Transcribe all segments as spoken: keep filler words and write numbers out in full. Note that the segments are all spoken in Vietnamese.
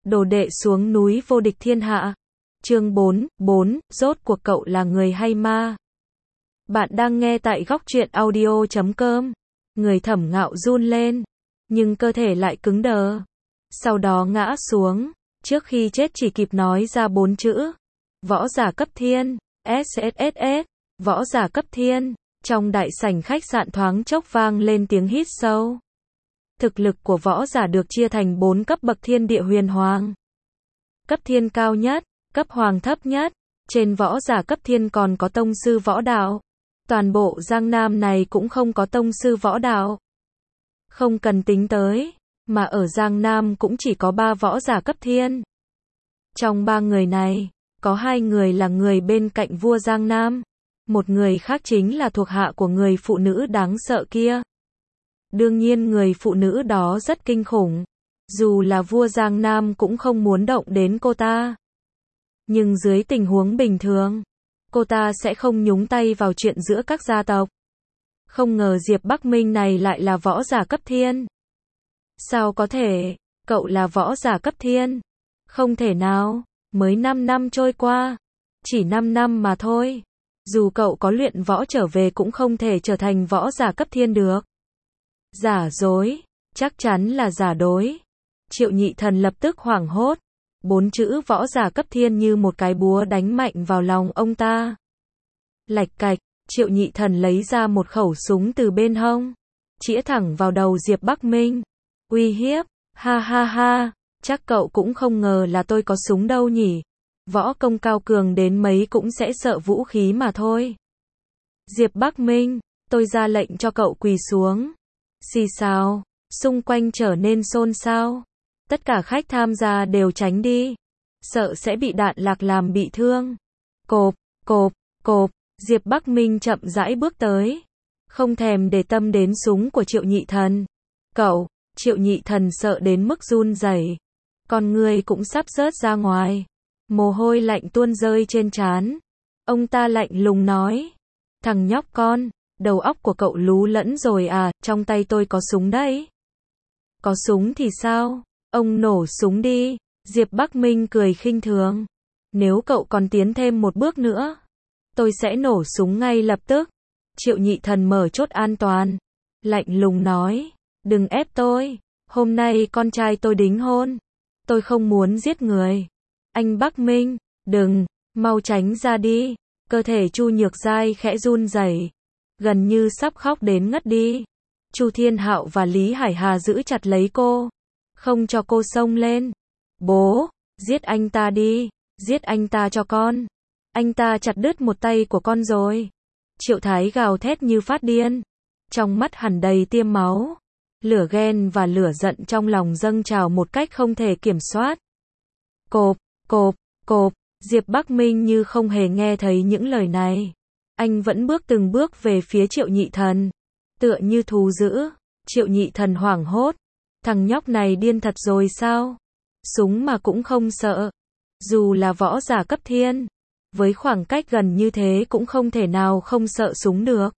Đồ đệ xuống núi vô địch thiên hạ. Chương bốn, bốn, rốt cuộc cậu là người hay ma? Bạn đang nghe tại góc truyện audio chấm com. Người Thẩm Ngạo run lên, nhưng cơ thể lại cứng đờ. Sau đó ngã xuống, trước khi chết chỉ kịp nói ra bốn chữ. Võ giả cấp thiên, ét ét ét ét, võ giả cấp thiên. Trong đại sảnh khách sạn thoáng chốc vang lên tiếng hít sâu. Thực lực của võ giả được chia thành bốn cấp bậc thiên địa huyền hoàng. Cấp thiên cao nhất, cấp hoàng thấp nhất. Trên võ giả cấp thiên còn có tông sư võ đạo. Toàn bộ Giang Nam này cũng không có tông sư võ đạo. Không cần tính tới, mà ở Giang Nam cũng chỉ có ba võ giả cấp thiên. Trong ba người này, có hai người là người bên cạnh vua Giang Nam. Một người khác chính là thuộc hạ của người phụ nữ đáng sợ kia. Đương nhiên người phụ nữ đó rất kinh khủng. Dù là vua Giang Nam cũng không muốn động đến cô ta. Nhưng dưới tình huống bình thường, cô ta sẽ không nhúng tay vào chuyện giữa các gia tộc. Không ngờ Diệp Bắc Minh này lại là võ giả cấp thiên. Sao có thể, cậu là võ giả cấp thiên? Không thể nào, mới năm năm trôi qua. Chỉ năm năm mà thôi. Dù cậu có luyện võ trở về cũng không thể trở thành võ giả cấp thiên được. Giả dối, chắc chắn là giả dối. Triệu Nhị Thần lập tức hoảng hốt. Bốn chữ võ giả cấp thiên như một cái búa đánh mạnh vào lòng ông ta. Lạch cạch, Triệu Nhị Thần lấy ra một khẩu súng từ bên hông, chĩa thẳng vào đầu Diệp Bắc Minh. Uy hiếp, ha ha ha, chắc cậu cũng không ngờ là tôi có súng đâu nhỉ. Võ công cao cường đến mấy cũng sẽ sợ vũ khí mà thôi. Diệp Bắc Minh, tôi ra lệnh cho cậu quỳ xuống. Xì xào, xung quanh trở nên xôn xao. Tất cả khách tham gia đều tránh đi, sợ sẽ bị đạn lạc làm bị thương. Cộp, cộp, cộp, Diệp Bắc Minh chậm rãi bước tới, không thèm để tâm đến súng của Triệu Nhị Thần. Cậu, Triệu Nhị Thần sợ đến mức run rẩy, con người cũng sắp rớt ra ngoài, mồ hôi lạnh tuôn rơi trên trán. Ông ta lạnh lùng nói, thằng nhóc con, đầu óc của cậu lú lẫn rồi à, trong tay tôi có súng đấy. Có súng thì sao? Ông nổ súng đi. Diệp Bắc Minh cười khinh thường. Nếu cậu còn tiến thêm một bước nữa, tôi sẽ nổ súng ngay lập tức. Triệu Nhị Thần mở chốt an toàn, lạnh lùng nói, đừng ép tôi, hôm nay con trai tôi đính hôn, tôi không muốn giết người. Anh Bắc Minh, đừng, mau tránh ra đi. Cơ thể Chu Nhược Giai khẽ run rẩy, gần như sắp khóc đến ngất đi. Chu Thiên Hạo và Lý Hải Hà giữ chặt lấy cô, không cho cô xông lên. Bố, giết anh ta đi, giết anh ta cho con. Anh ta chặt đứt một tay của con rồi. Triệu Thái gào thét như phát điên, trong mắt hằn đầy tiêm máu. Lửa ghen và lửa giận trong lòng dâng trào một cách không thể kiểm soát. Cộp, cộp, cộp, Diệp Bắc Minh như không hề nghe thấy những lời này. Anh vẫn bước từng bước về phía Triệu Nhị Thần, tựa như thú dữ. Triệu Nhị Thần hoảng hốt. Thằng nhóc này điên thật rồi sao? Súng mà cũng không sợ. Dù là võ giả cấp thiên, với khoảng cách gần như thế cũng không thể nào không sợ súng được.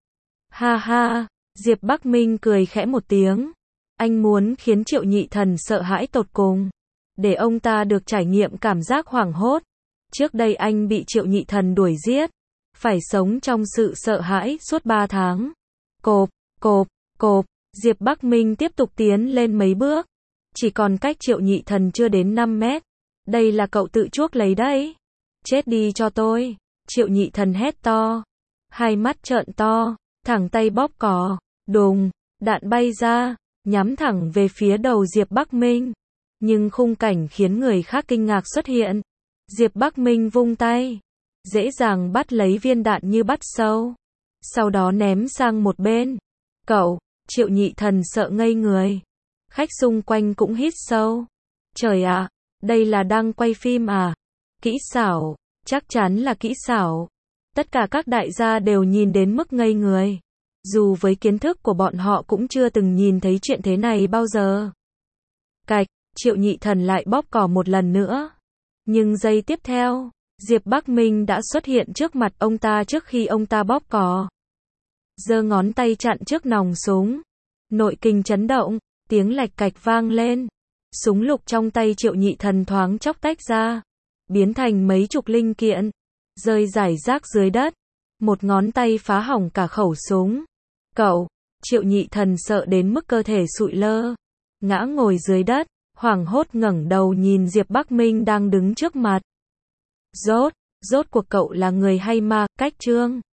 Ha ha, Diệp Bắc Minh cười khẽ một tiếng. Anh muốn khiến Triệu Nhị Thần sợ hãi tột cùng, để ông ta được trải nghiệm cảm giác hoảng hốt. Trước đây anh bị Triệu Nhị Thần đuổi giết, phải sống trong sự sợ hãi suốt ba tháng. Cộp, cộp, cộp. Diệp Bắc Minh tiếp tục tiến lên mấy bước, chỉ còn cách Triệu Nhị Thần chưa đến năm mét. Đây là cậu tự chuốc lấy đấy. Chết đi cho tôi. Triệu Nhị Thần hét to, hai mắt trợn to, thẳng tay bóp cò, đùng, đạn bay ra, nhắm thẳng về phía đầu Diệp Bắc Minh. Nhưng khung cảnh khiến người khác kinh ngạc xuất hiện. Diệp Bắc Minh vung tay, dễ dàng bắt lấy viên đạn như bắt sâu, sau đó ném sang một bên. Cậu, Triệu Nhị Thần sợ ngây người. Khách xung quanh cũng hít sâu. Trời ạ, đây là đang quay phim à? Kỹ xảo, chắc chắn là kỹ xảo. Tất cả các đại gia đều nhìn đến mức ngây người. Dù với kiến thức của bọn họ cũng chưa từng nhìn thấy chuyện thế này bao giờ. Cạch, Triệu Nhị Thần lại bóp cò một lần nữa. Nhưng giây tiếp theo, Diệp Bắc Minh đã xuất hiện trước mặt ông ta trước khi ông ta bóp cò. Giơ ngón tay chặn trước nòng súng. Nội kình chấn động, tiếng lạch cạch vang lên. Súng lục trong tay Triệu Nhị Thần thoáng chốc tách ra, biến thành mấy chục linh kiện, rơi rải rác dưới đất. Một ngón tay phá hỏng cả khẩu súng. Cậu, Triệu Nhị Thần sợ đến mức cơ thể sụi lơ, ngã ngồi dưới đất, hoảng hốt ngẩng đầu nhìn Diệp Bắc Minh đang đứng trước mặt. Rốt, rốt cuộc cậu là người hay ma, cách chương